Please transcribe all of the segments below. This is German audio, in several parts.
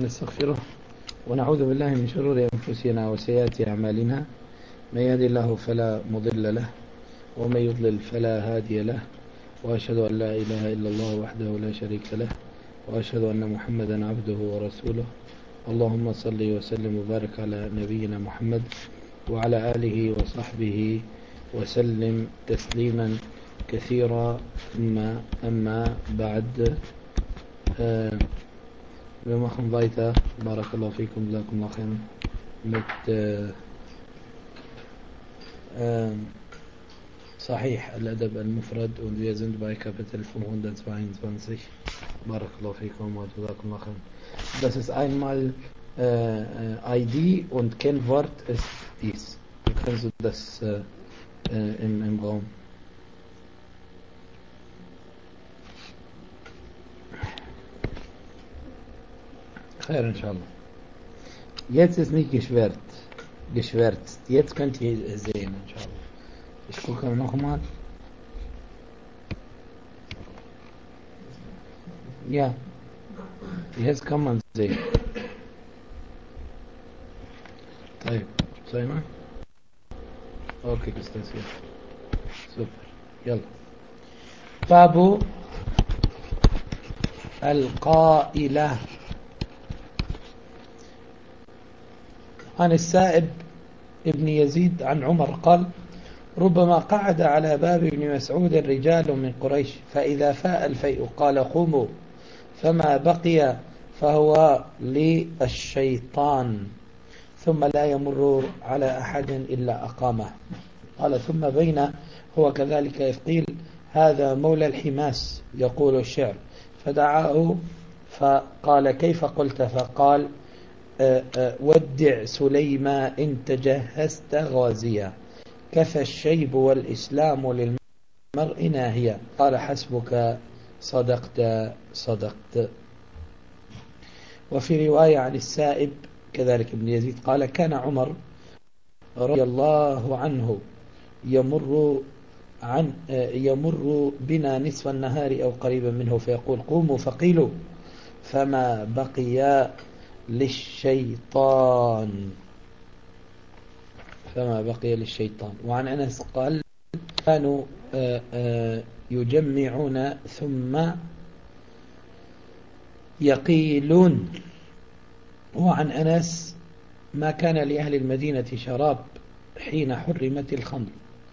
ونستغفره ونعوذ بالله من شرور أنفسنا وسيئات أعمالنا. من يهد الله فلا مضل له ومن يضلل فلا هادي له، وأشهد أن لا إله إلا الله وحده لا شريك له، وأشهد أن محمدا عبده ورسوله. اللهم صل وسلم وبارك على نبينا محمد وعلى آله وصحبه وسلم تسليما كثيرا. أما بعد، بما ضيت بارك الله فيكم جزاكم الله خيرا صحيح الأدب المفرد und wir sind bei Kapitel 522. بارك الله فيكم وجزاكم الله خيرا. Das ist einmal ID und Kennwort ist dies. Du kannst das im Raum. Khair, inshallah. Jetzt ist nicht geschwärzt. Jetzt könnt ihr sehen, inshallah. Ich gucke nochmal. Ja, jetzt kann man sehen. طيب سايمة اوكي استاذ سوبر. يلا. باب القائلة. عن السائب ابن يزيد عن عمر قال: ربما قعد على باب ابن مسعود رجال من قريش، فإذا فاء الفيء قال: قوموا، فما بقي فهو للشيطان، ثم لا يمر على أحد إلا أقامه. قال: ثم بين هو كذلك إذ قيل: هذا مولى الحماس يقول الشعر، فدعاه فقال: كيف قلت؟ فقال: ودع سليما إن تجهزت غازيا، كفى الشيب والإسلام للمرء ناهيا. قال: حسبك، صدقت. وفي رواية عن السائب كذلك ابن يزيد قال: كان عمر رضي الله عنه يمر بنا نصف النهار أو قريبا منه فيقول: قوموا، فقيلوا، فما بقي للشيطان. وعن أنس قال: كانوا يجمعون ثم يقيلون. وعن أنس: ما كان لأهل المدينة شراب حين حرمت الخمر،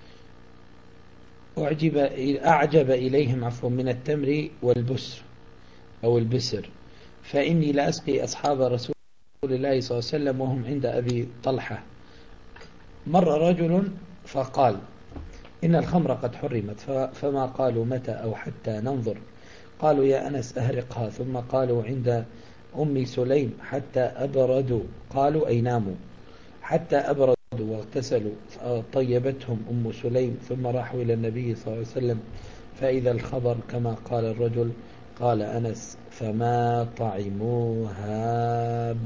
أعجب إليهم من التمر والبسر أو البسر، فإني لأسقي أصحاب رسول الله صلى الله عليه وسلم وهم عند أبي طلحة. مر رجل فقال: إن الخمر قد حرمت، فما قالوا متى أو حتى ننظر. قالوا: يا أنس أهرقها. ثم قالوا: عند أم سليم حتى أبردوا. قالوا: أي ناموا حتى أبردوا واغتسلوا. طيبتهم أم سليم، ثم راحوا إلى النبي صلى الله عليه وسلم، فإذا الخبر كما قال الرجل. قال أنس: فما طعموها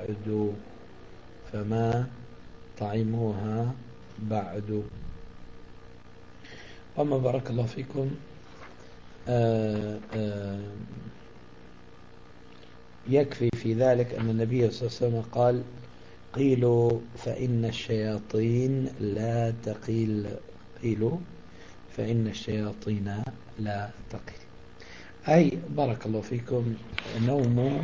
بعد. وما بارك الله فيكم، يكفي في ذلك أن النبي صلى الله عليه وسلم قال: قيلوا فإن الشياطين لا تقيل. أي بارك الله فيكم، نوم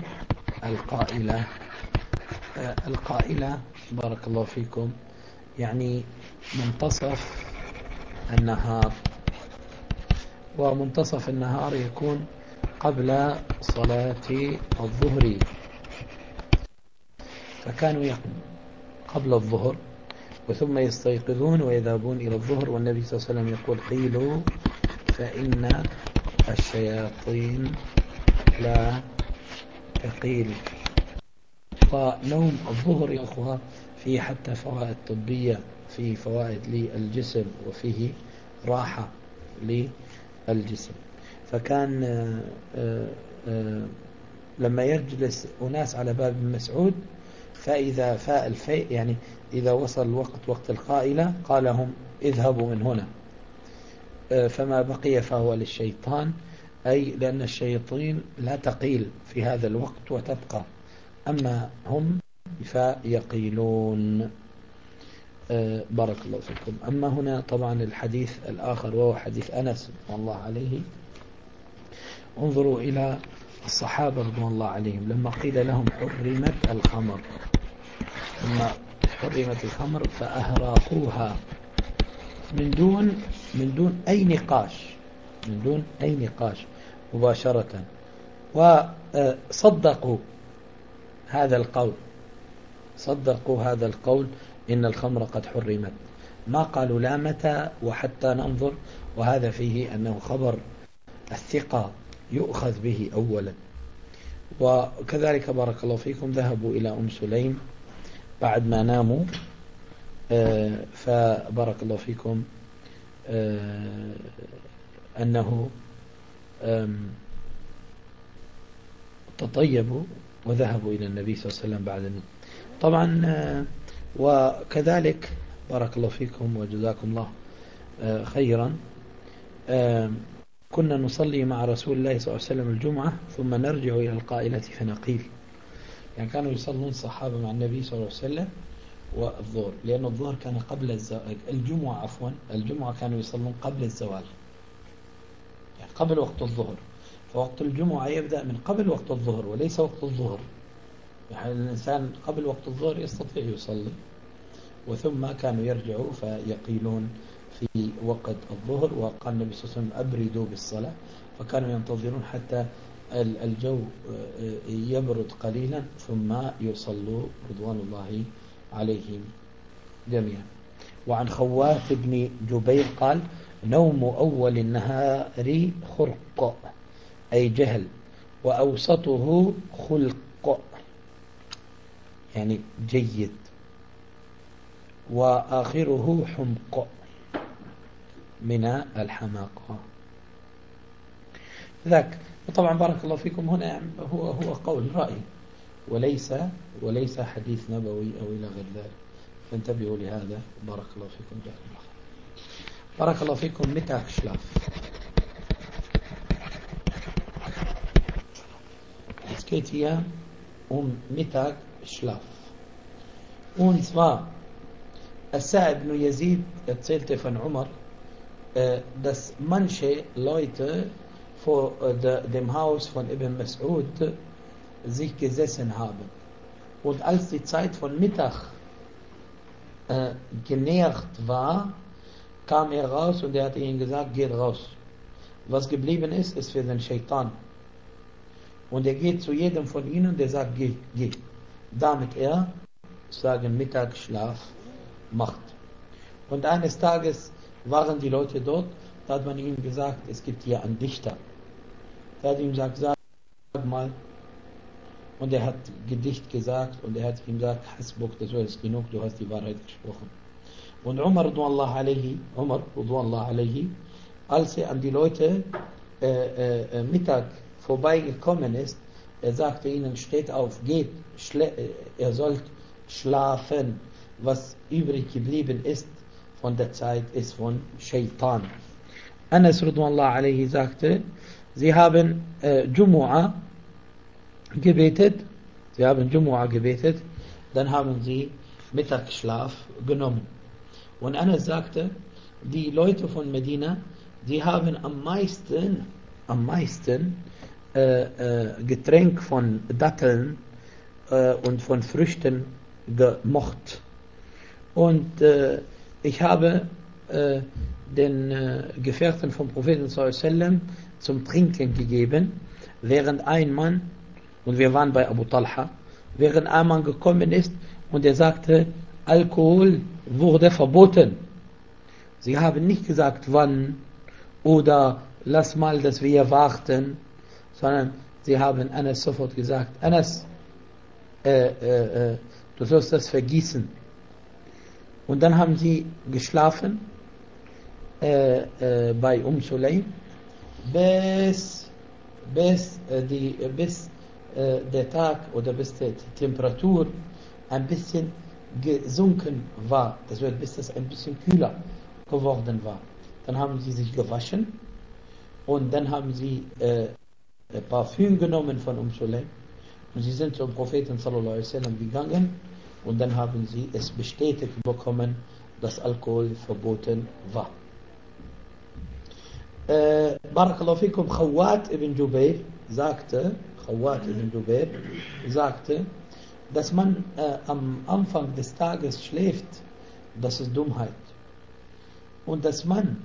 القائلة بارك الله فيكم يعني منتصف النهار، ومنتصف النهار يكون قبل صلاة الظهر، فكانوا يقومون قبل الظهر وثم يستيقظون ويذهبون إلى الظهر، والنبي صلى الله عليه وسلم يقول: قيلوا فإن الشياطين لا تقيل. فنوم الظهر يا أخوة فيه حتى فوائد طبية، فيه فوائد للجسم وفيه راحة للجسم. فكان لما يجلس أناس على باب ابن مسعود، فإذا فاء الفيء يعني إذا وصل وقت القائلة قال لهم: اذهبوا من هنا، فما بقي فهو للشيطان، أي لأن الشياطين لا تقيل في هذا الوقت وتبقى أما هم فيقيلون. بارك الله فيكم. أما هنا طبعا الحديث الآخر وهو حديث أنس رضي الله عليه. انظروا إلى الصحابة رضي الله عليهم لما قيل لهم حرمت الخمر، لما حرمت الخمر فأهراقوها من دون أي نقاش، من دون أي نقاش مباشرة، وصدقوا هذا القول، صدقوا هذا القول إن الخمر قد حرمت، ما قالوا لا متى وحتى ننظر. وهذا فيه أنه خبر الثقة يؤخذ به أولا. وكذلك بارك الله فيكم ذهبوا إلى أم سليم بعد ما ناموا، فبارك الله فيكم أنه تطيبوا وذهبوا إلى النبي صلى الله عليه وسلم بعد النوم طبعا. وكذلك بارك الله فيكم وجزاكم الله خيرا، كنا نصلي مع رسول الله صلى الله عليه وسلم الجمعة ثم نرجع إلى القائلة فنقيل. يعني كانوا يصلون الصحابة مع النبي صلى الله عليه وسلم والظهر، لأن الظهر كان قبل الجمعة عفوا، الجمعة كانوا يصلون قبل الزوال، يعني قبل وقت الظهر، فوقت الجمعة يبدأ من قبل وقت الظهر وليس وقت الظهر. يعني الإنسان قبل وقت الظهر يستطيع يصلي، وثم كانوا يرجعوا فيقيلون في وقت الظهر. وقال النبي صلى الله عليه وسلم أبردوا بالصلاة، فكانوا ينتظرون حتى الجو يبرد قليلا ثم يصلوا رضوان الله عليهم جميعا. وعن خوات بن جبير قال نوم أول النهار خرق أي جهل، وأوسطه خلق يعني جيد، وآخره حمق من الحماقة ذاك. وطبعا بارك الله فيكم هنا يعني هو قول رأي وليس حديث نبوي أو إلى غير ذلك، فانتبهوا لهذا. بارك الله فيكم جزاكم الله خير. بارك الله فيكم. Mittagsschlaf. Es geht hier Mittagsschlaf. Und zwar As-Sa'ib ibn Yazid erzählte von Umar, dass manche Leute vor dem Haus von Ibn Mas'ud sich gesessen haben. Und als die Zeit von Mittag genähert war, kam er raus und er hat ihnen gesagt, geht raus. Was geblieben ist, ist für den Shaitan. Und er geht zu jedem von ihnen und er sagt, geh, geh. Damit er, sagen, Mittagsschlaf macht. Und eines Tages waren die Leute dort, da hat man ihm gesagt, es gibt hier einen Dichter. Der hat ihm gesagt, sag mal. Und er hat Gedicht gesagt und er hat ihm gesagt, Hasbuk, das ist genug, du hast die Wahrheit gesprochen. Und Umar radhiyallahu alayhi, als er an die Leute Mittag vorbeigekommen ist, er sagte ihnen, steht auf, geht, ihr sollt schlafen. Was übrig geblieben ist von der Zeit, ist von Shaitan. Anas radhiyallahu alayhi sagte, sie haben Jumu'ah gebetet, dann haben sie Mittagsschlaf genommen. Und Anas sagte, die Leute von Medina, die haben am meisten Getränk von Datteln und von Früchten gemocht. Und ich habe den Gefährten vom Propheten sallallahu alaihi wasallam zum Trinken gegeben, während ein Mann, und wir waren bei Abu Talha, während ein Mann gekommen ist und er sagte, Alkohol wurde verboten. Sie haben nicht gesagt, wann oder lass mal, dass wir warten, sondern sie haben Anas sofort gesagt, Anas, du sollst das vergießen. Und dann haben sie geschlafen bei Sulaym, bis der Tag oder bis die Temperatur ein bisschen gesunken war. Das wird, bis das ein bisschen kühler geworden war. Dann haben sie sich gewaschen und dann haben sie Parfüm genommen von Sulaym Und sie sind zum Propheten sallallahu alaihi wasallam gegangen und dann haben sie es bestätigt bekommen, dass Alkohol verboten war. Barakallahu fikum, Khawat ibn Jubair sagte, dass man am Anfang des Tages schläft, das ist Dummheit. Und dass man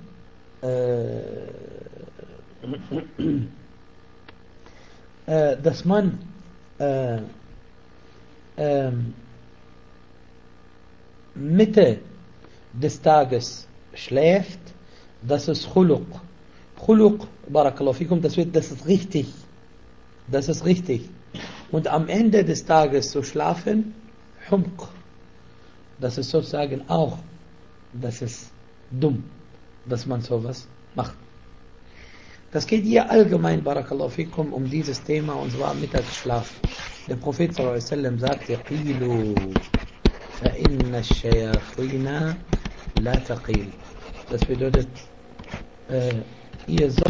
Mitte des Tages schläft, das ist Khuluq. Khuluq, Barakallahu fikum, das ist richtig. Das ist richtig. Und am Ende des Tages zu schlafen, Humq. Das ist sozusagen auch, das ist dumm, dass man sowas macht. Das geht hier allgemein, Barakallahu fikum, um dieses Thema, und zwar Mittagsschlaf. Der Prophet sallallahu alaihi wasallam sagte, Qilu, fa inna ash-shayatina la taqil. Das bedeutet, ihr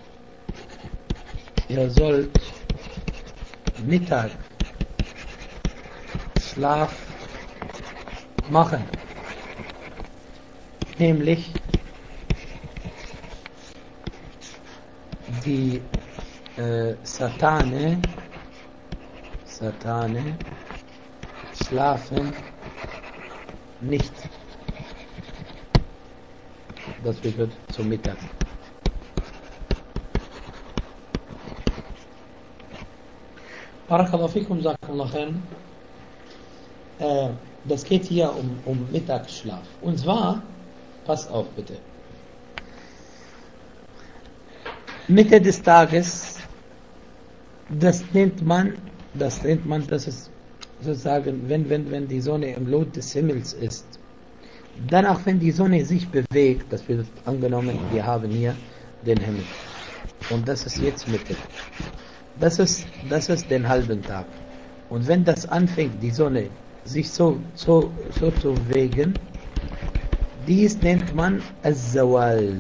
sollt Mittag Schlaf machen. Nämlich die Satane schlafen nicht. Das bedeutet zum Mittag. Barakallahu fikum, sagt Allah khair. Das geht hier um Mittagsschlaf. Und zwar, pass auf bitte. Mitte des Tages, das nennt man, das ist sozusagen, wenn die Sonne im Lot des Himmels ist. Danach, wenn die Sonne sich bewegt, das wird angenommen, wir haben hier den Himmel. Und das ist jetzt Mitte. Das ist den halben Tag. Und wenn das anfängt, die Sonne sich so zu bewegen, dies nennt man Zawal.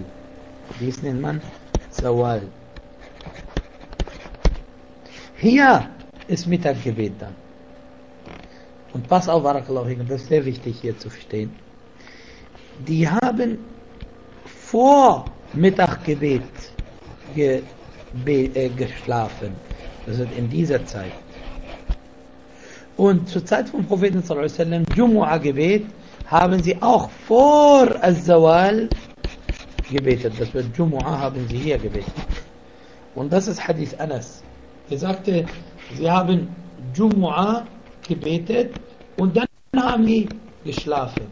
Hier ist Mittaggebet dann. Und pass auf, Barakallahu fikum, das ist sehr wichtig hier zu verstehen. Die haben vor Mittaggebet geschlafen. Das ist in dieser Zeit. Und zur Zeit vom Propheten sallallahu alaihi wasallam, Jumu'ah-Gebet, haben sie auch vor Al-Zawal gebetet. Das wird Jumu'ah, haben sie hier gebetet. Und das ist Hadith Anas. Er sagte, sie haben Jumu'ah gebetet und dann haben sie geschlafen.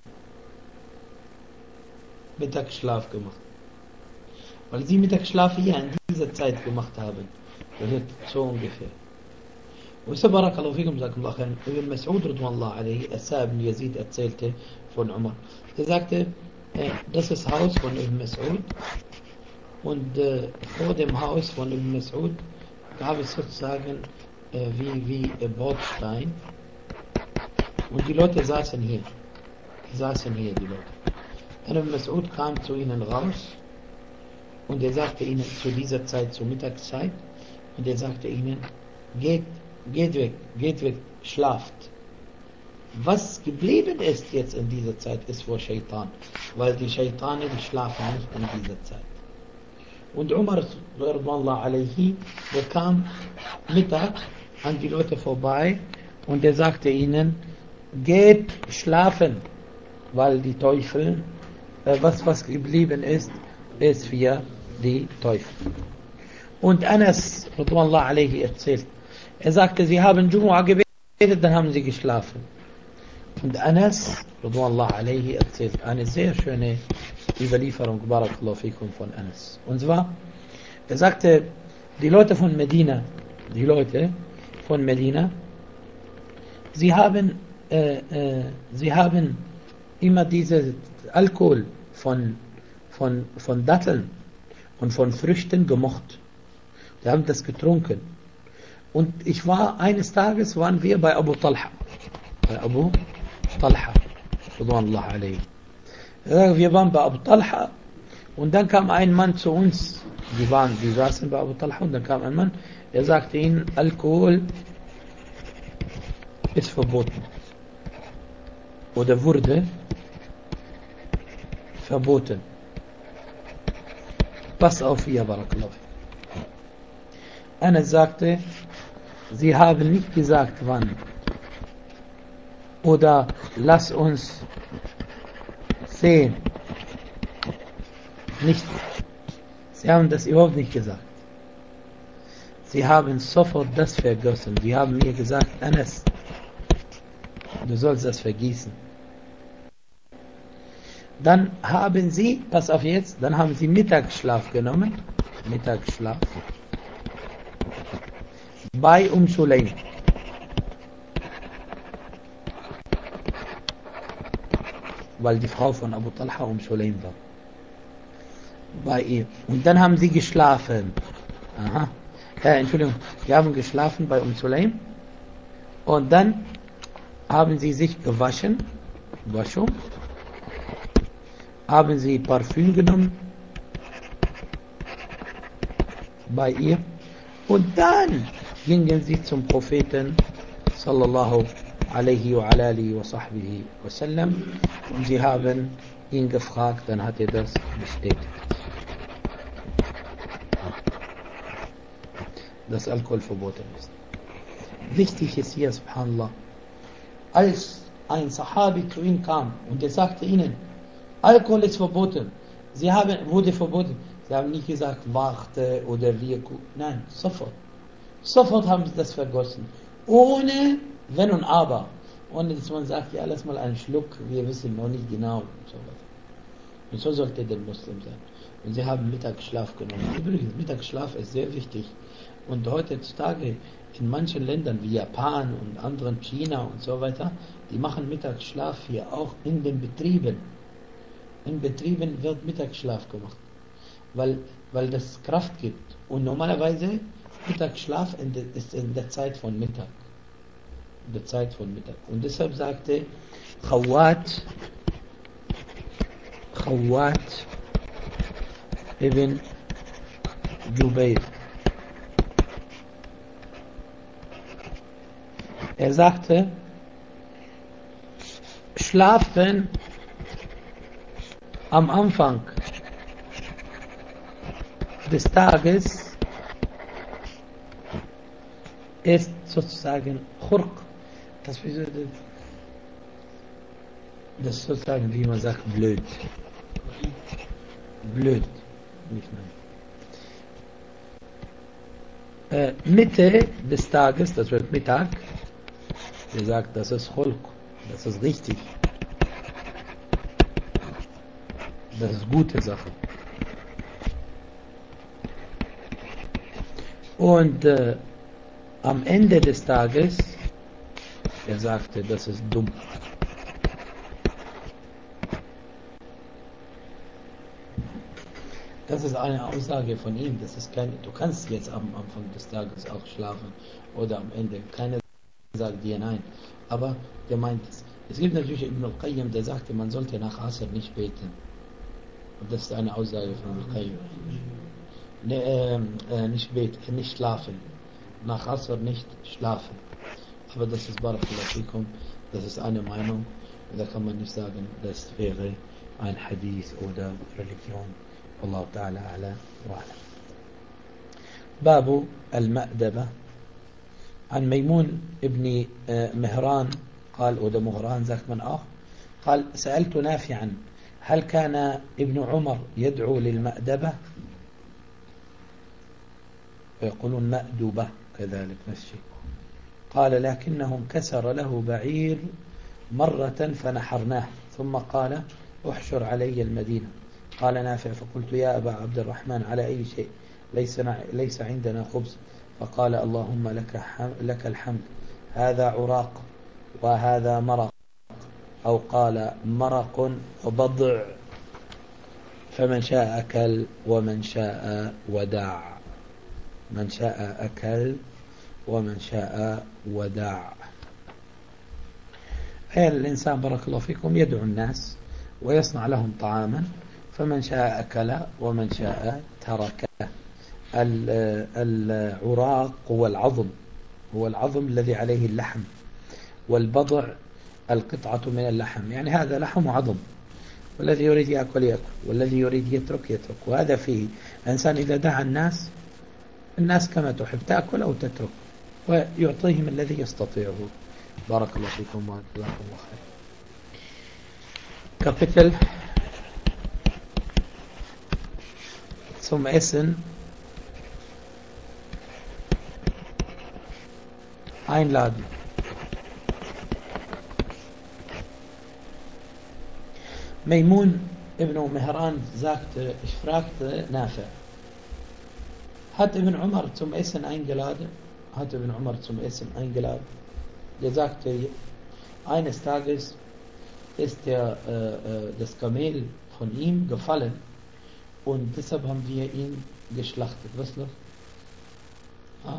Mittagsschlaf gemacht. Weil sie Mittagsschlaf hier in dieser Zeit gemacht haben. Das wird so ungefähr. Und so, Barakallahu fikum, sagt Allah, Ibn Mas'ud radhiyallahu anhu, Asa ibn Yazid erzählte von Umar. Er sagte, das ist das Haus von Ibn Mas'ud. Und vor dem Haus von Ibn Mas'ud gab es sozusagen wie ein Bordstein. Und die Leute saßen hier. Die Leute. Dann Ibn Mas'ud kam zu ihnen raus. Und er sagte ihnen zu dieser Zeit, zur Mittagszeit, und er sagte ihnen, geht weg, schlaft. Was geblieben ist jetzt in dieser Zeit, ist vor Shaitan, weil die Shaitane, die schlafen nicht in dieser Zeit. Und Umar, der kam Mittag an die Leute vorbei und er sagte ihnen, geht schlafen, weil die Teufel, was geblieben ist für die Teufel. Und Anas erzählt, er sagte, sie haben Jumu'ah gebetet, dann haben sie geschlafen. Und Anas erzählt eine sehr schöne Überlieferung, Barakallahu fikum, von Anas. Und zwar, er sagte, die Leute von Medina, sie haben immer diese Alkohol von Datteln und von Früchten gemocht. Sie haben das getrunken. Und eines Tages waren wir bei Abu Talha. Wir waren bei Abu Talha und dann kam ein Mann zu uns. Die saßen bei Abu Talha und dann kam ein Mann, er sagte ihnen, Alkohol ist verboten. Oder wurde verboten. Pass auf hier, Barakallah. Einer sagte, sie haben nicht gesagt wann. Oder lass uns sehen. Nicht. Sie haben das überhaupt nicht gesagt. Sie haben sofort das vergossen. Sie haben mir gesagt, Anas, du sollst das vergießen. Dann haben sie, pass auf jetzt, dann haben sie Mittagsschlaf genommen. Mittagsschlaf. Bei Sulaim. Weil die Frau von Abu Talha Sulaim war. Bei ihr. Und dann haben sie geschlafen. Aha. Entschuldigung, sie haben geschlafen bei Sulaim. Und dann haben sie sich gewaschen. Waschung. Haben sie Parfüm genommen. Bei ihr. Und dann gingen sie zum Propheten sallallahu alaihi wa alihi wa sahbihi wa sallam. Und sie haben ihn gefragt, dann hat er das bestätigt. Dass Alkohol verboten ist. Wichtig ist hier, subhanallah, als ein Sahabi zu ihm kam und er sagte ihnen, Alkohol ist verboten. Wurde verboten. Sie haben nicht gesagt, warte oder wir gucken. Nein, sofort. Sofort haben sie das vergossen. Ohne Wenn und Aber. Ohne dass man sagt, ja, lass mal einen Schluck, wir wissen noch nicht genau. Und so weiter. Und so sollte der Muslim sein. Und sie haben Mittagsschlaf genommen. Übrigens, Mittagsschlaf ist sehr wichtig. Und heutzutage in manchen Ländern wie Japan und anderen, China und so weiter, die machen Mittagsschlaf hier auch in den Betrieben. In Betrieben wird Mittagsschlaf gemacht, weil das Kraft gibt. Und normalerweise Mittagsschlaf ist in der Zeit von Mittag. In der Zeit von Mittag. Und deshalb sagte Khawat ibn Jubayr. Er sagte, Schlafen am Anfang des Tages ist sozusagen Khurq. Das ist sozusagen, wie man sagt, blöd. Blöd. Nicht mehr. Mitte des Tages, das wird Mittag, er sagt, das ist Khulq. Das ist richtig. Das ist gute Sache. Und am Ende des Tages, er sagte, das ist dumm. Das ist eine Aussage von ihm. Das ist du kannst jetzt am Anfang des Tages auch schlafen oder am Ende. Keiner sagt dir nein. Aber der meint es. Es gibt natürlich Ibn al-Qayyim, der sagte, man sollte nach Asr nicht beten. Und das ist eine Aussage von al-Qayyim. Nicht beten, nicht schlafen. Nach Asr nicht schlafen. Aber das ist Barakallahu fikum, das ist eine Meinung. Da kann man nicht sagen, das wäre ein Hadith oder Religion. Allah Ta'ala ala wa ala. Babu al-Ma'daba عن ميمون ابن مهران قال oder مهران sagt man auch قال سألت نافعا هل كان ابن عمر يدعو للمأدبة ويقولون مأدبة كذلك نفس الشيء قال لكنه انكسر له بعير مرة فنحرناه ثم قال احشر علي المدينة قال نافع فقلت يا أبا عبد الرحمن على أي شيء ليس عندنا خبز فقال اللهم لك الحمد هذا عراق وهذا مرق أو قال مرق وبضع فمن شاء أكل ومن شاء ودع من شاء أكل ومن شاء ودع الإنسان بارك الله فيكم يدعو الناس ويصنع لهم طعاما فمن شاء أكل ومن شاء ترك العراق هو العظم الذي عليه اللحم والبضع القطعة من اللحم، يعني هذا لحم وعظم، والذي يريد يأكل يأكل، والذي يريد يترك يترك. وهذا فيه الإنسان إذا دعا الناس كما تحب تأكل أو تترك، ويعطيهم الذي يستطيعه. بارك الله فيكم وجزاكم الله خير. Kapitel zum Essen einladen. Maimun ibn Mehran sagte, ich fragte Nafi, hat Ibn Umar zum Essen eingeladen? Hat Ibn Umar zum Essen eingeladen? Der sagte, eines Tages ist das Kamel von ihm gefallen und deshalb haben wir ihn geschlachtet. Was noch? Ah?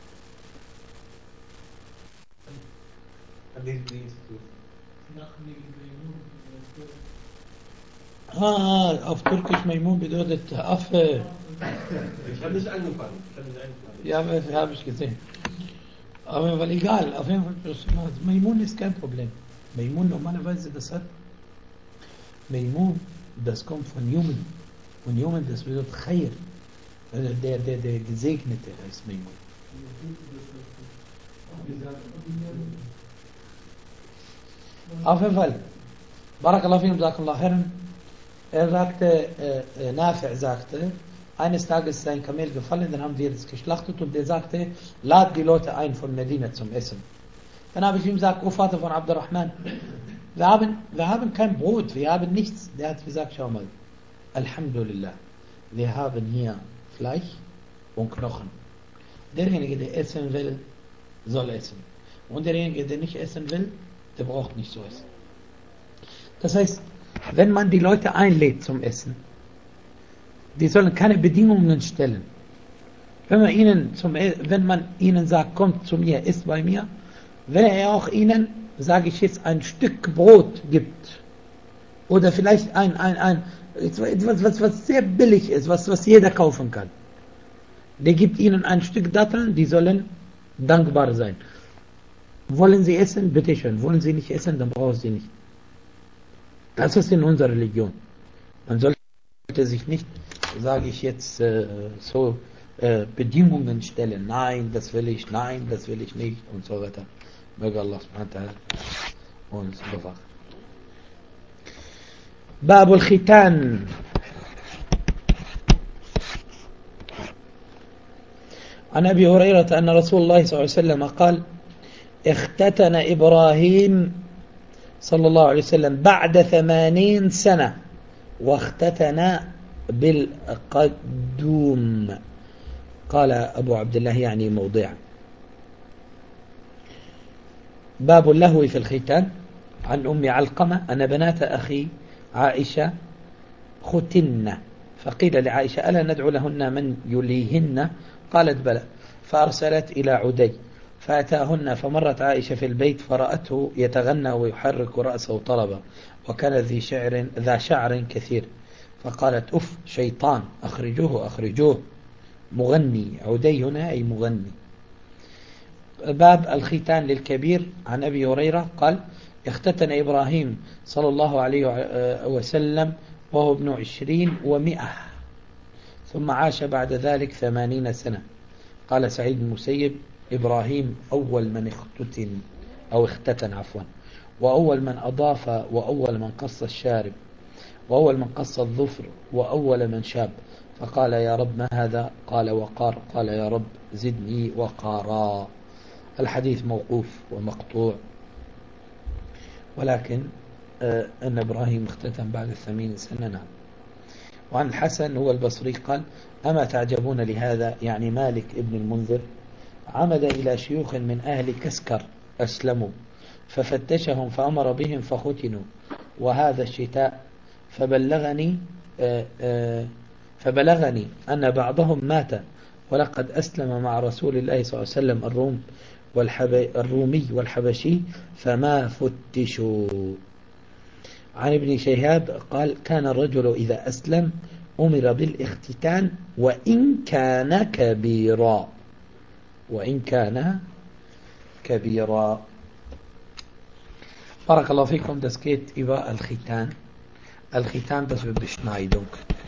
Auf Türkisch Maimun bedeutet Affe. Ich habe nicht angefangen. Ja, habe ich gesehen. Aber weil egal, auf jeden Fall, Maimun ist kein Problem. Maimun normalerweise, das hat Maimun, das kommt von Yumin. Und Yumin, das bedeutet Khair. Der Gesegnete heißt Maimun. Auf jeden Fall. Barakallahu fikum, Jazakallahu khairan. Sagte, Nafi' sagte, eines Tages ist sein Kamel gefallen, dann haben wir es geschlachtet und der sagte, lad die Leute ein von Medina zum Essen. Dann habe ich ihm gesagt, oh Vater von Abdurrahman, wir haben kein Brot, wir haben nichts. Der hat gesagt, schau mal, Alhamdulillah, wir haben hier Fleisch und Knochen. Derjenige, der essen will, soll essen. Und derjenige, der nicht essen will, der braucht nicht so essen. Das heißt, wenn man die Leute einlädt zum Essen, die sollen keine Bedingungen stellen. Wenn man ihnen sagt, kommt zu mir, isst bei mir, wenn er auch ihnen, sage ich jetzt, ein Stück Brot gibt, oder vielleicht etwas, was sehr billig ist, was jeder kaufen kann, der gibt ihnen ein Stück Datteln, die sollen dankbar sein. Wollen sie essen? Bitteschön. Wollen sie nicht essen? Dann brauchen sie nicht. Das ist in unserer Religion. Man sollte sich nicht, sage ich jetzt, Bedingungen stellen. Nein, das will ich nicht und so weiter. Möge Allah subhanahu wa ta'ala uns bewahren. Bab al-Khitan. عن أبي هريرة أن رسول الله صلى الله عليه وسلم قال اختتن إبراهيم صلى الله عليه وسلم بعد 80 سنة واختتن بالقدوم. قال أبو عبد الله يعني موضع. باب اللهو في الختان. عن أم علقمة أن بنات أخي عائشة ختن، فقيل لعائشة ألا ندعو لهن من يليهن؟ قالت بلى، فأرسلت إلى عدي فأتاهن، فمرت عائشة في البيت فرأته يتغنى ويحرك رأسه طلبا، وكان ذا شعر كثير، فقالت أف شيطان، أخرجوه مغني. عدي هنا أي مغني. باب الختان للكبير. عن أبي هريرة قال اختتن إبراهيم صلى الله عليه وسلم وهو ابن 20 و100، ثم عاش بعد ذلك 80 سنة. قال سعيد المسيب إبراهيم أول من اختتن وأول من أضاف، وأول من قص الشارب، وأول من قص الظفر، وأول من شاب. فقال يا رب ما هذا؟ قال وقار. قال يا رب زدني وقارا. الحديث موقوف ومقطوع، ولكن أن إبراهيم اختتن بعد 80 سنة. نعم. وعن الحسن هو البصري قال أما تعجبون لهذا، يعني مالك ابن المنذر عمد إلى شيوخ من أهل كسكر أسلموا ففتشهم فأمر بهم فختنوا، وهذا الشتاء فبلغني أن بعضهم مات، ولقد أسلم مع رسول الله صلى الله عليه وسلم الرومي والحبشي فما فتشوا. عن ابن شهاب قال كان الرجل إذا أسلم أمر بالاختتان وإن كان كبيرا. Barakallahu fikum, das geht über Al-Khitan. Al-Khitan, das wird Beschneidung.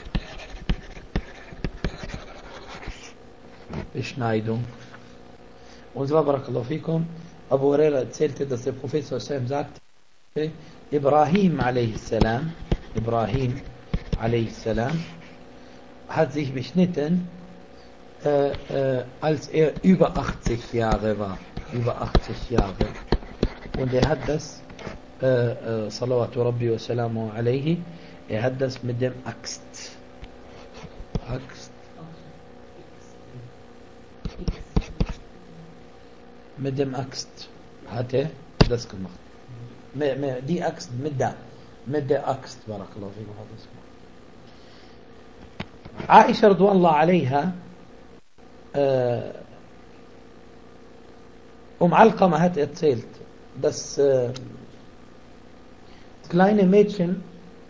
Beschneidung. Und zwar, Barakallahu fikum, Abu Huraira erzählte, dass der Prophet sallallahu sagte, Ibrahim a.s. hat sich beschnitten, als er über 80 Jahre war. Über 80 Jahre. Und er hat das, Salawatu Rabbi wa Salamu alayhi, er hat das mit dem Axt. Mit dem Axt hat er das gemacht. Die Axt mit der Axt, Barakallahu fikum, hat das gemacht. Aisha radhiyallahu alayha, Alqama hat erzählt, dass kleine Mädchen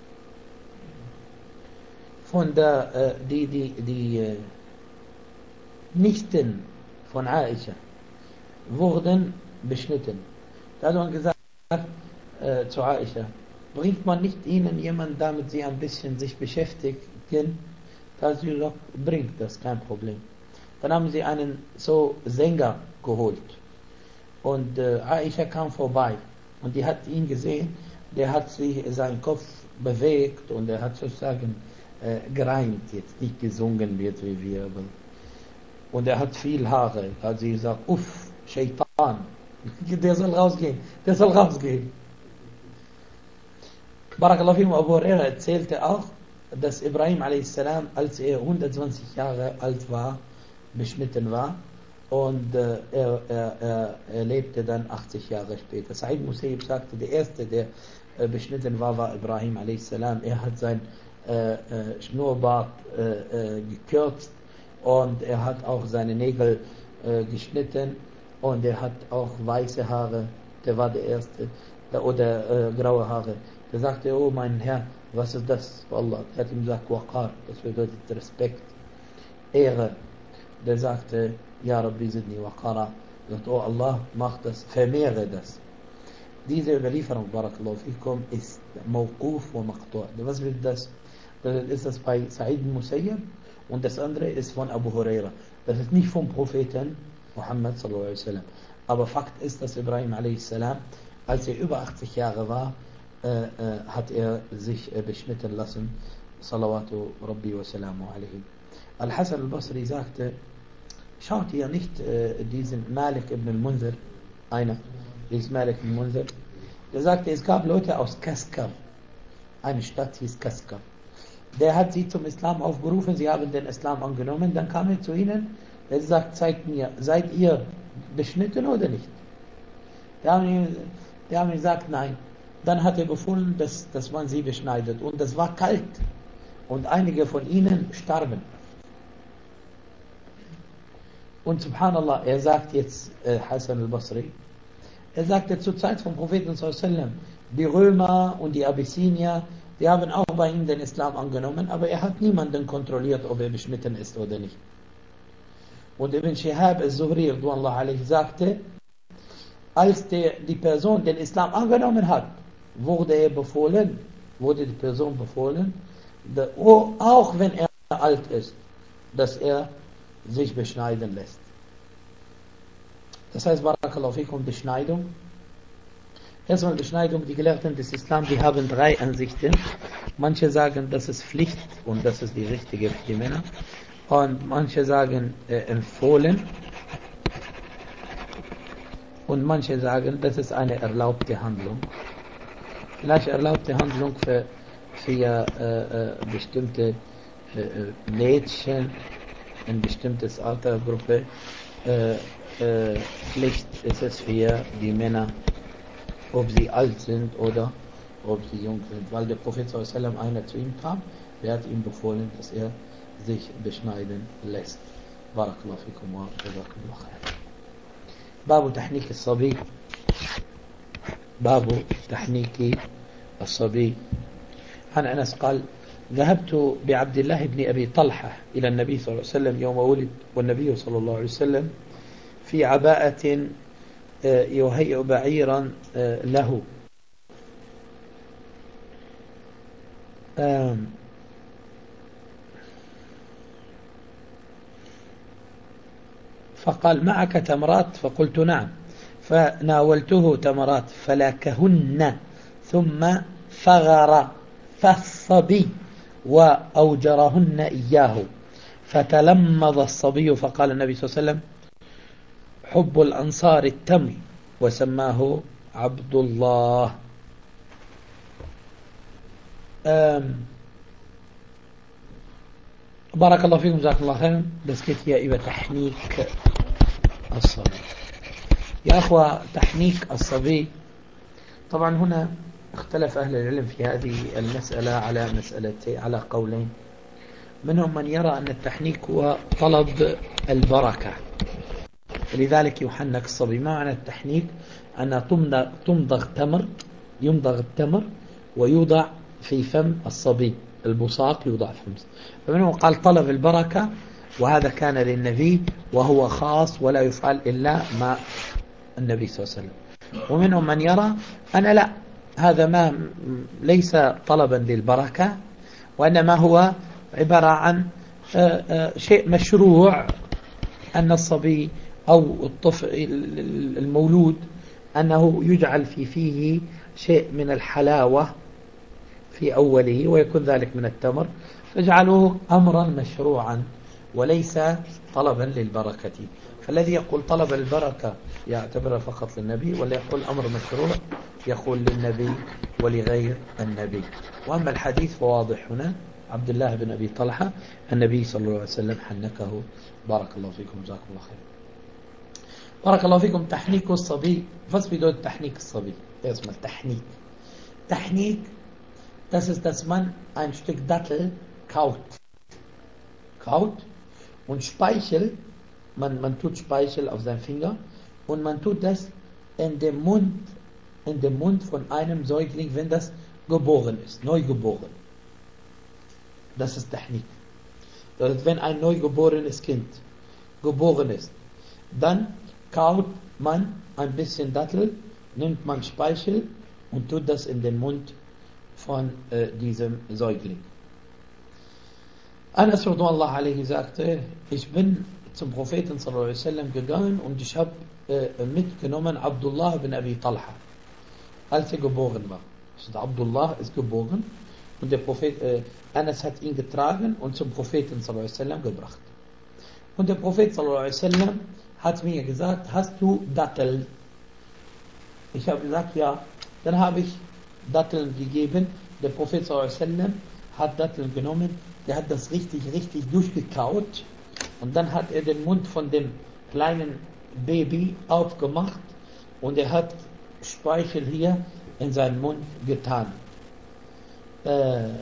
von der die Nichten von Aisha wurden beschnitten. Da hat man gesagt zu Aisha, bringt man nicht ihnen jemand, damit sie ein bisschen sich beschäftigen? Da hat sie gesagt, bringt das, kein Problem. Dann haben sie einen so Sänger geholt. Und Aisha kam vorbei. Und die hat ihn gesehen, der hat seinen Kopf bewegt und er hat sozusagen gereimt, jetzt nicht gesungen wird wie wir. Und er hat viel Haare. Da hat sie gesagt, uff, Shaitan, der soll rausgehen. Barakallahu fikum, Abu Huraira erzählte auch, dass Ibrahim a.s., als er 120 Jahre alt war, beschnitten war und er lebte dann 80 Jahre später. Sa'id Musayyib sagte, der erste, der beschnitten war Ibrahim a.s. Er hat sein Schnurrbart gekürzt und er hat auch seine Nägel geschnitten und er hat auch weiße Haare. Der war der erste, oder graue Haare. Der sagte, oh mein Herr, was ist das für Allah? Er hat ihm gesagt, Waqar, das bedeutet Respekt, Ehre. Der sagte, Ja Rabbi Zidni Waqara. Er sagt, oh Allah, mach das, vermehre das. Diese Überlieferung, Barakallahu fikum, ist Mawquf wa Maqtu'. Was wird das? Das ist das bei Sa'id Musayyib und das andere ist von Abu Huraira. Das ist nicht vom Propheten Muhammad sallallahu alaihi wasallam. Aber Fakt ist, dass Ibrahim a.s., als er über 80 Jahre war, hat er sich beschnitten lassen. Salawatu Rabbi wa Salamu alaihi. Al-Hasan al-Basri sagte, schaut ihr nicht diesen Malik ibn al-Munzir, einer, dieses Malik ibn al-Munzir, der sagte, es gab Leute aus Kaskar, eine Stadt hieß Kaskar. Der hat sie zum Islam aufgerufen, sie haben den Islam angenommen, dann kam er zu ihnen, der sagt, zeigt mir, seid ihr beschnitten oder nicht? Die haben gesagt, nein. Dann hat er befohlen, dass man sie beschneidet. Und es war kalt. Und einige von ihnen starben. Und subhanallah, er sagt jetzt, Hassan al-Basri, er sagte zur Zeit vom Propheten sallallahu alaihi wasallam, die Römer und die Abyssinier, die haben auch bei ihm den Islam angenommen, aber er hat niemanden kontrolliert, ob er beschnitten ist oder nicht. Und Ibn Shihab al-Zuhri radhiyallahu anhu sagte, als die Person den Islam angenommen hat, wurde die Person befohlen, auch wenn er alt ist, dass er sich beschneiden lässt. Das heißt, Barakallahu fikum, Beschneidung. Erstmal Beschneidung, die Gelehrten des Islam, die haben 3 Ansichten. Manche sagen, das ist Pflicht und das ist die richtige für die Männer. Und manche sagen, empfohlen. Und manche sagen, das ist eine erlaubte Handlung. Vielleicht erlaubte Handlung für bestimmte Mädchen in bestimmtes Altersgruppe. Pflicht ist es für die Männer, ob sie alt sind oder ob sie jung sind. Weil der Prophet sallallahu alaihi wasallam, einer zu ihm kam, der hat ihm befohlen, dass er sich beschneiden lässt. Barakallahu fikum wa jazakumullah khair. Babu Tahnik al-Sabi. باب تحنيك الصبي. عن أنس قال ذهبت بعبد الله بن أبي طلحة إلى النبي صلى الله عليه وسلم يوم ولد والنبي صلى الله عليه وسلم في عباءة يهيئ بعيرا له فقال معك تمرات؟ فقلت نعم. فناولته تمرات فلاكهن ثم فغر فالصبي وأوجرهن إياه، فتلمض الصبي، فقال النبي صلى الله عليه وسلم: حب الأنصار التمر، وسماه عبد الله. بارك الله فيكم، جزاكم الله خيرا. Das geht hier über تحنيك الصبي. يا أخوة، تحنيك الصبي، طبعا هنا اختلف أهل العلم في هذه المسألة على قولين. منهم من يرى أن التحنيك هو طلب البركة، لذلك يحنك الصبي. ما معنى التحنيك؟ أن يمضغ التمر ويوضع في فم الصبي، البصاق يوضع في فم. فمنهم قال طلب البركة، وهذا كان للنبي وهو خاص ولا يفعل إلا مع النبي صلى الله عليه وسلم. ومنهم من يرى أن لا، هذا ليس طلبا للبركة، وإنما هو عبارة عن شيء مشروع، أن الصبي أو الطفل المولود أنه يجعل في فيه شيء من الحلاوة في أوله، ويكون ذلك من التمر، فاجعلوه أمرا مشروعا وليس طلبا للبركة. فالذي يقول طلب البركة يعتبر فقط للنبي، ولا يقول أمر مشروع يقول للنبي ولغير النبي. وأما الحديث فواضح هنا، عبد الله بن أبي طلحة النبي صلى الله عليه وسلم حنكه. بارك الله فيكم، جزاكم الله خير. بارك الله فيكم. تحنيك الصبي. Was bedeutet Technik الصبي? Erstmal Technik. Technik, das ist, dass man ein Stück Dattel kaut und Speichel, man tut Speichel auf seinen Finger und man tut das in dem Mund von einem Säugling, wenn das geboren ist, neugeboren. Das ist Technik. Das ist, wenn ein neugeborenes Kind geboren ist, dann kaut man ein bisschen Dattel, nimmt man Speichel und tut das in den Mund von diesem Säugling. Anas radhiyallahu anhu sagte, ich bin zum Propheten sallallahu alaihi wasallam gegangen und ich habe mitgenommen Abdullah bin Abi Talha, als er geboren war. Also Abdullah ist geboren und der Prophet Anas hat ihn getragen und zum Propheten sallallahu alaihi wasallam gebracht. Und der Prophet sallallahu alaihi wasallam hat mir gesagt, hast du Datteln? Ich habe gesagt, ja. Dann habe ich Datteln gegeben. Der Prophet sallallahu alaihi wasallam hat Datteln genommen, der hat das richtig durchgekaut und dann hat er den Mund von dem kleinen Baby aufgemacht und er hat Speichel hier in seinen Mund getan. Der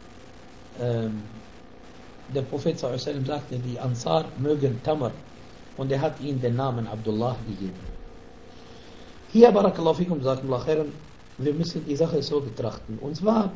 Prophet sallallahu alaihi wasallam sagte, die Ansar mögen Tamar, und er hat ihnen den Namen Abdullah gegeben. Hier, barakallahu fikum, jazakumullah khairan, wir müssen die Sache so betrachten. Und zwar,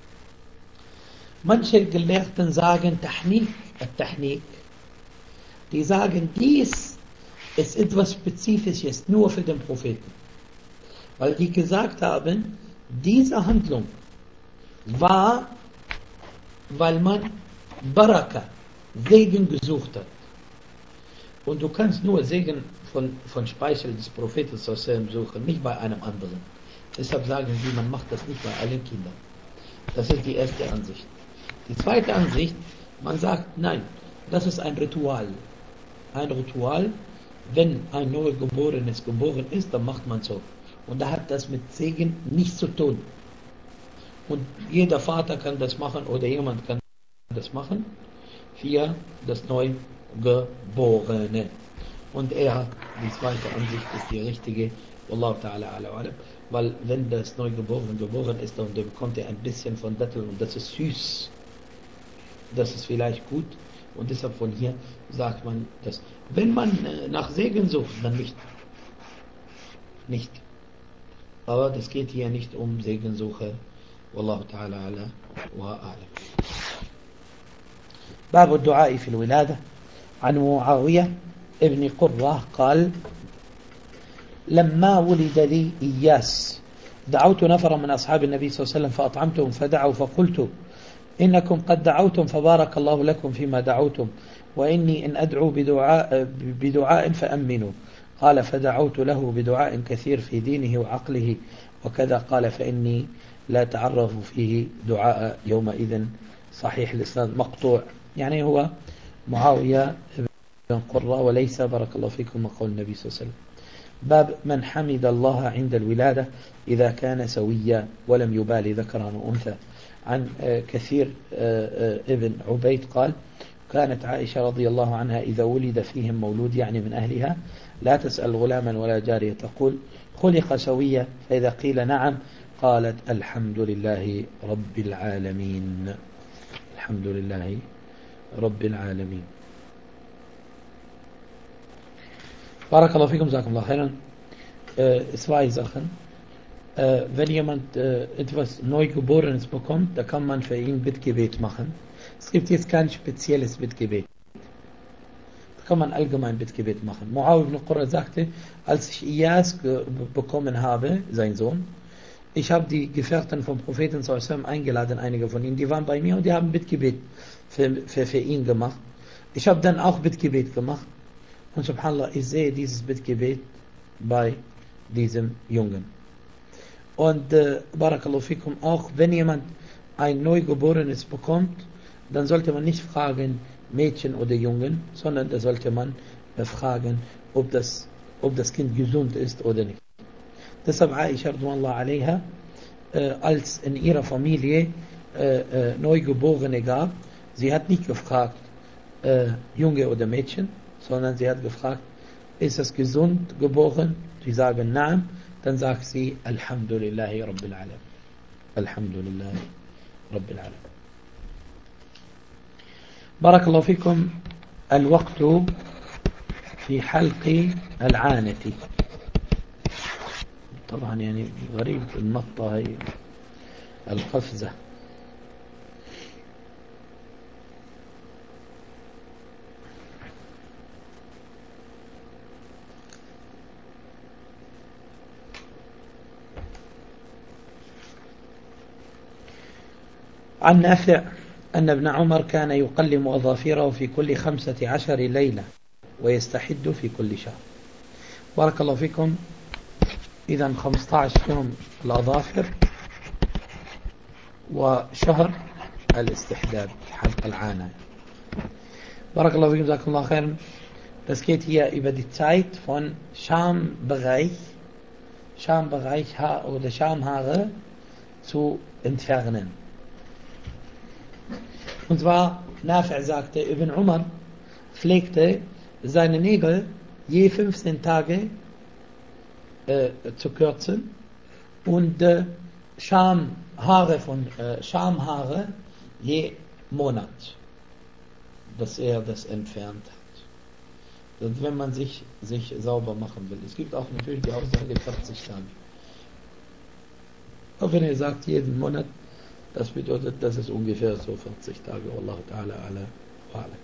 manche Gelehrten sagen Technik, die sagen, dies ist etwas Spezifisches nur für den Propheten. Weil die gesagt haben, diese Handlung war, weil man Baraka, Segen gesucht hat. Und du kannst nur Segen von Speichel des Propheten suchen, nicht bei einem anderen. Deshalb sagen sie, man macht das nicht bei allen Kindern. Das ist die erste Ansicht. Die zweite Ansicht, man sagt, nein, das ist ein Ritual. Ein Ritual, wenn ein Neugeborenes geboren ist, dann macht man so. Und da hat das mit Segen nichts zu tun. Und jeder Vater kann das machen oder jemand kann das machen für das Neugeborene. Und die zweite Ansicht ist die richtige, Wallahu ta'ala ala, weil wenn das Neugeborene geboren ist, dann bekommt er ein bisschen von Dattel und das ist süß. Das ist vielleicht gut und deshalb von hier sagt man das. Wenn man nach Segen sucht, dann nicht. Aber das geht hier nicht um Segensuche. Wallahu ta'ala ala wa a'lam. باب الدعاء في الولادة. عن معاوية ابن قرة قال: لما ولد لي إياس دعوت نفرا من أصحاب النبي صلى الله عليه وسلم فأطعمتهم فدعوا فقلت: إنكم قد دعوتم فبارك الله لكم فيما دعوتم، وإني إن أدعو بدعاء فأمنوا. قال فدعوت له بدعاء كثير في دينه وعقله وكذا. قال فإني لا تعرف فيه دعاء يومئذ. صحيح الإسناد مقطوع، يعني هو معاوية بن قرة وليس بارك الله فيكم قول النبي صلى الله عليه وسلم. باب من حمد الله عند الولادة إذا كان سويا ولم يبالي ذكرا وأنثى. عن كثير ابن عبيد قال كانت عائشة رضي الله عنها إذا ولد فيهم مولود يعني من أهلها لا تسأل غلاما ولا جارية، تقول خلق سويا، فإذا قيل نعم قالت الحمد لله رب العالمين. الحمد لله رب العالمين. بارك الله فيكم، جزاكم الله خيرا. Zwei Sachen. Wenn jemand etwas Neugeborenes bekommt, da kann man für ihn Bittgebet machen. Es gibt jetzt kein spezielles Bittgebet. Da kann man allgemein Bittgebet machen. Muawiyah ibn Qurra sagte, als ich Iyas bekommen habe, sein Sohn, ich habe die Gefährten vom Propheten sallallahu eingeladen, einige von ihnen, die waren bei mir und die haben Bittgebet für ihn gemacht. Ich habe dann auch Bittgebet gemacht. Und subhanallah, ich sehe dieses Bittgebet bei diesem Jungen. Und barakallahu fikum, auch wenn jemand ein Neugeborenes bekommt, dann sollte man nicht fragen Mädchen oder Jungen, sondern da sollte man fragen, ob das Kind gesund ist oder nicht. Deshalb Aisha radhiyallahu anha, als in ihrer Familie Neugeborene gab, sie hat nicht gefragt Junge oder Mädchen, sondern sie hat gefragt, ist es gesund geboren? Sie sagen nein, dann sagt sie Alhamdulillahi Rabbil Alamin. Alhamdulillahi Rabbil Alamin. بارك الله فيكم. الوقت في حلق العانة. طبعا يعني غريب النطة هي القفزة. عن نافع أن ابن عمر كان يقلم أظافره في كل 15 ليلة ويستحد في كل شهر. بارك الله فيكم. إذا 15 يوم الأظافر وشهر الاستحداد حلق العانة. بارك الله فيكم، جزاكم الله خيرا. Das geht hier über die Zeit von Schambereich oder Schamhaare zu entfernen. Und zwar, Nafi' sagte, Ibn Umar pflegte seine Nägel je 15 Tage zu kürzen und Schamhaare je Monat, dass er das entfernt hat. Und wenn man sich sauber machen will. Es gibt auch natürlich die Aussage 40 Tage. Aber wenn er sagt jeden Monat, das bedeutet, dass es ungefähr so 40 Tage. Wallahu ta'ala ala wa'ala.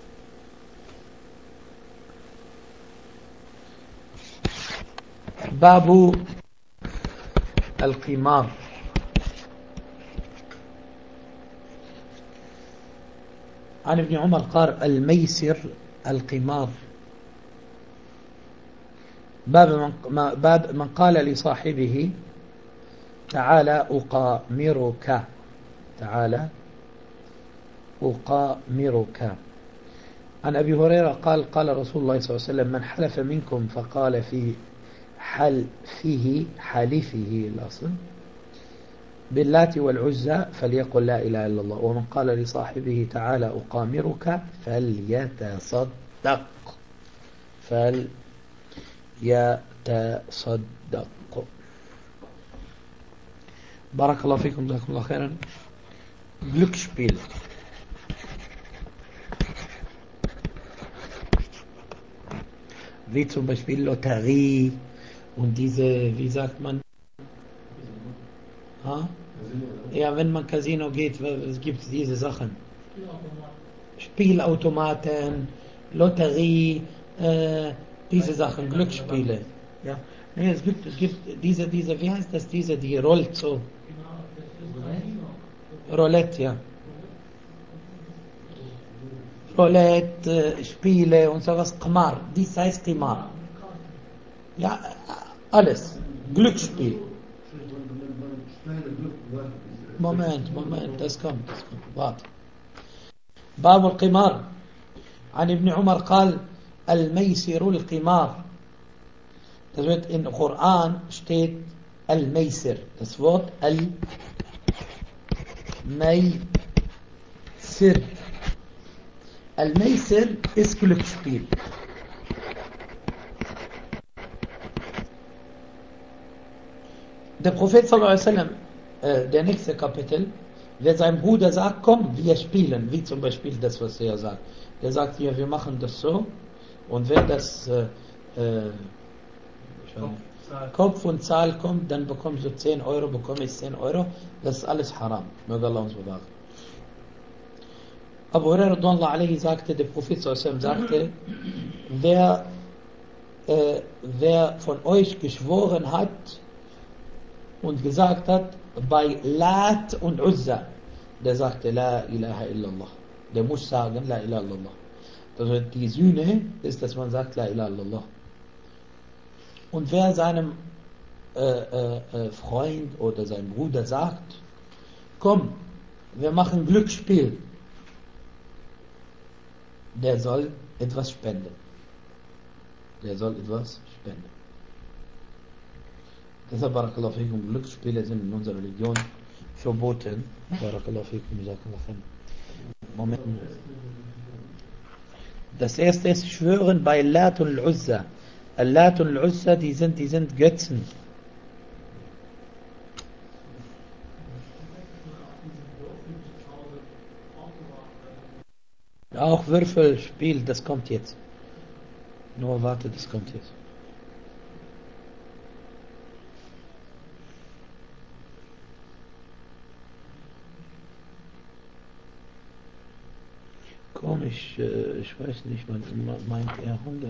Babu al-Qimar. عن ابن عمر قال الميسر القمار. باب من قال لصاحبه تعالى أقامرك. تعالى أقامرك. عن أبي هريرة قال قال رسول الله صلى الله عليه وسلم من حلف منكم فقال في حلفه الأصل باللات والعزى فليقل لا إله إلا الله. ومن قال لصاحبه تعالى أقامرك فليتصدق. بارك الله فيكم، جزاكم الله خيرا. Glücksspiel. Wie zum Beispiel Lotterie und diese, wie sagt man? Ha? Ja, wenn man Casino geht, es gibt diese Sachen. Spielautomaten, Lotterie, diese Sachen, Glücksspiele. Ja. Nee, es gibt diese, wie heißt das, die rollt so. Roulette, ja. Roulette, Spiele und sowas, Qimar. Dies heißt Qimar. Ja, alles. Glücksspiel. Moment, das kommt. Warte. باب القمار عن ابن عمر قال الميسر القمار. Das wird in Koran steht Al-Maisir. Das Wort Al-Maisir. Al-Maisir ist Glücksspiel. Der Prophet sallallahu alaihi wasallam, der nächste Kapitel, wenn sein Bruder sagt, komm, wir spielen, wie zum Beispiel das, was er sagt. Der sagt, ja, wir machen das so, und wenn das Kopf und Zahl kommt, dann bekommst du 10 Euro, bekomme ich 10 Euro. Das ist alles haram. Möge Allah uns bewahren. Abu Hurairah radhiyallahu anhu sagte, der Prophet sallallahu sagte, wer von euch geschworen hat und gesagt hat, bei Lat und Uzza, der sagte, La ilaha illallah. Der muss sagen, La ilaha illallah. Also die Sühne ist, dass man sagt, La ilaha illallah. Und wer seinem Freund oder seinem Bruder sagt, komm, wir machen Glücksspiel, der soll etwas spenden. Deshalb Barakallahu fikum, Glücksspiele sind in unserer Religion verboten. Barakallahu fikum, Moment. Das erste ist Schwören bei Lat und Uzza. Lat und Uzza, die sind Götzen. Auch Würfelspiel, das kommt jetzt. Nur warte, das kommt jetzt. Komisch, ich weiß nicht, man meint er 100.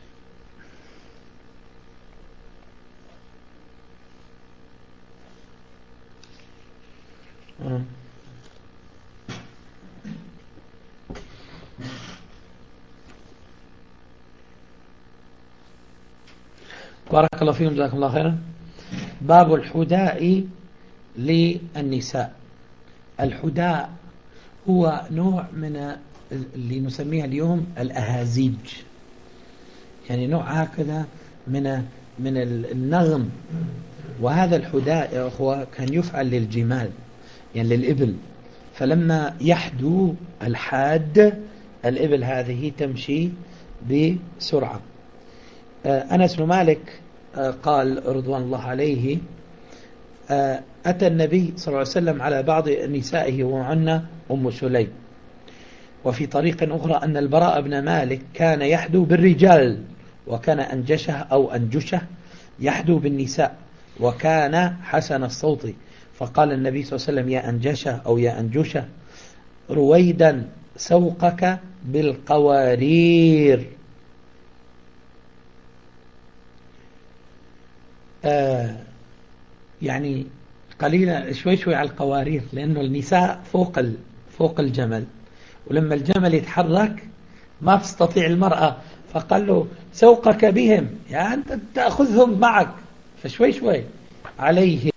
بارك الله فيكم جزاكم الله خيرا. باب الحداء للنساء. الحداء هو نوع من اللي نسميها اليوم الأهازيج، يعني نوع هكذا من النغم. وهذا الحداء يا أخوة كان يفعل للجمال، يعني للإبل، فلما يحدو الحاد الإبل هذه تمشي بسرعة. أنس بن مالك قال رضوان الله عليه أتى النبي صلى الله عليه وسلم على بعض نسائه ومعنا أم سليم. وفي طريق أخرى أن البراء بن مالك كان يحدو بالرجال، وكان أنجشه أو أنجشه يحدو بالنساء، وكان حسن الصوت. فقال النبي صلى الله عليه وسلم يا أنجشه أو يا أنجشه رويدا سوقك بالقوارير. يعني قليلا شوي على القوارير، لأنه النساء فوق الجمل، ولما الجمل يتحرك ما تستطيع المرأة، فقال له سوقك بهم، يعني أنت تأخذهم معك، فشوي عليهم.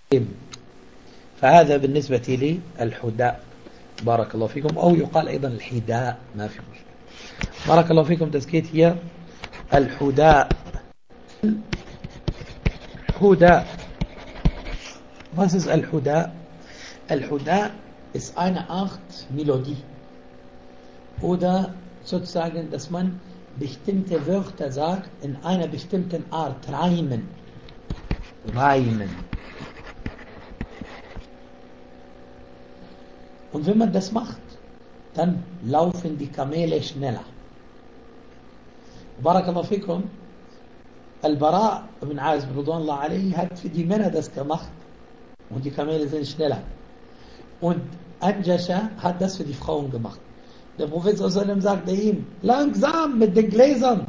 فهذا بالنسبة لي الحداء. بارك الله فيكم. أو يقال أيضا الحداء، ما في مشكلة. بارك الله فيكم. تزكيت هي الحداء. Was ist Al-Huda? Al-Huda ist eine Art Melodie. Oder sozusagen, dass man bestimmte Wörter sagt in einer bestimmten Art, reimen. Und wenn man das macht, dann laufen die Kamele schneller. Barakallahu fikum. Al-Bara ibn Azib radhiyallahu anhu hat für die Männer das gemacht und die Kamele sind schneller. Und Anjasha hat das für die Frauen gemacht. Der Prophet sallallahu alaihi wasallam sagte ihm, langsam mit den Gläsern,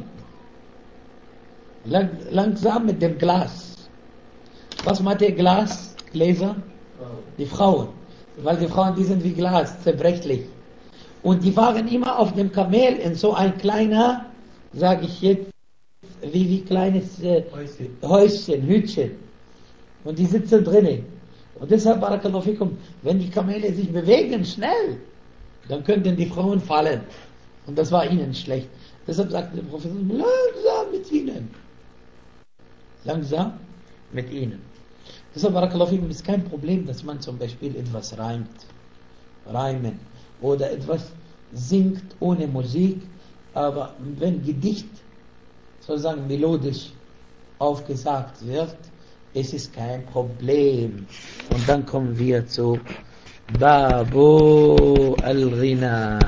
langsam mit dem Glas. Was meint ihr Glas? Gläser? Die Frauen. Weil die Frauen, die sind wie Glas, zerbrechlich. Und die waren immer auf dem Kamel in so ein kleiner, sage ich jetzt, wie kleines Häuschen, Hütchen. Und die sitzen drinnen. Und deshalb, Barakallahu fikum, wenn die Kamele sich bewegen, schnell, dann könnten die Frauen fallen. Und das war ihnen schlecht. Deshalb sagte der Prophet, langsam mit ihnen. Langsam mit ihnen. Deshalb, Barakallahu fikum, ist kein Problem, dass man zum Beispiel etwas reimen, oder etwas singt ohne Musik, aber wenn Gedicht sozusagen melodisch aufgesagt wird, es ist kein Problem. Und dann kommen wir zu Babu al-Ghina.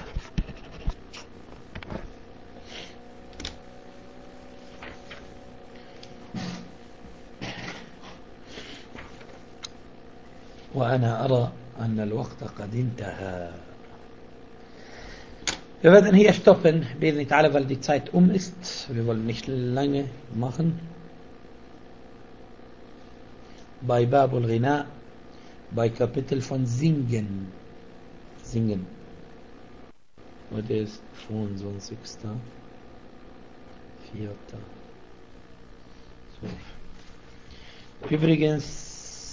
وأنا أرى أن الوقت قد انتهى. Wir werden hier stoppen, beten alle, weil die Zeit ist. Wir wollen nicht lange machen. Bei Babul Ghina, bei Kapitel von Singen. Heute ist 25. 4. 12. Übrigens,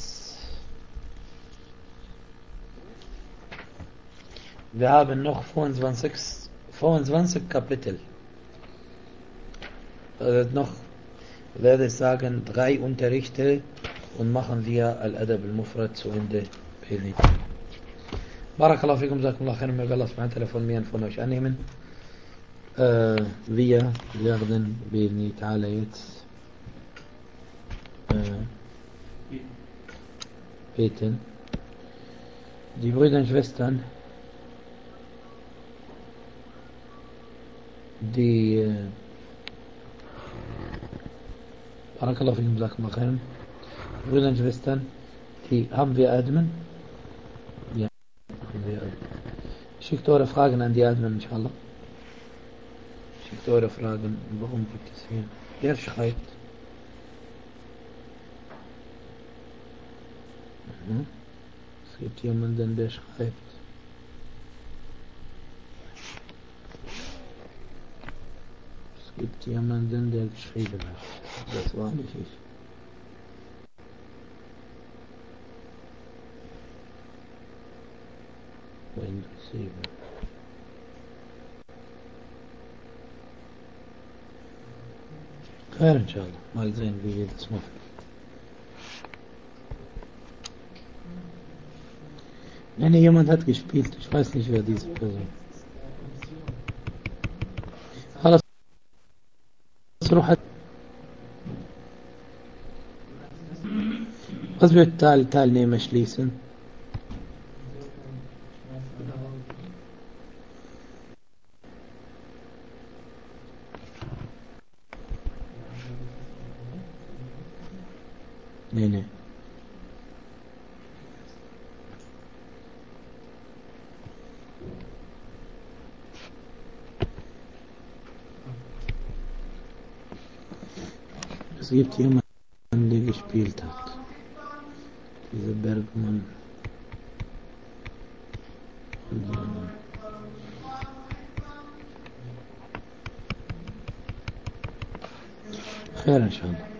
wir haben noch 25 Kapitel. Also noch, werde ich sagen, 3 Unterrichte und machen wir Al-Adab al-Mufrad zu Ende. Barakallahu fikum, Jazakumullah khairan, möge Allah subhanahu wa ta'ala von mir und von euch annehmen. Wir werden Bini Ta'ala jetzt beten. Die Brüder und Schwestern, die Barakallahu fikum, Jazakumullah khairan, Brüder und Schwestern, die haben wir Admen? Ja, haben wir Admen. Schickt eure Fragen an die Admen, inshallah. Schickt eure Fragen, warum gibt es hier? Wer schreibt? Es gibt jemanden, der schreibt. Es gibt jemanden, der geschrieben hat. Das war nicht ich. Windows 7. Klar, inshallah. Mal sehen, wie wir das machen. Nein, jemand hat gespielt. Ich weiß nicht, wer diese Person ist. Was wird Teilnehmer schließen? Nee. Es gibt jemanden, der gespielt hat. Dieser Bergmann. خير إن شاء الله.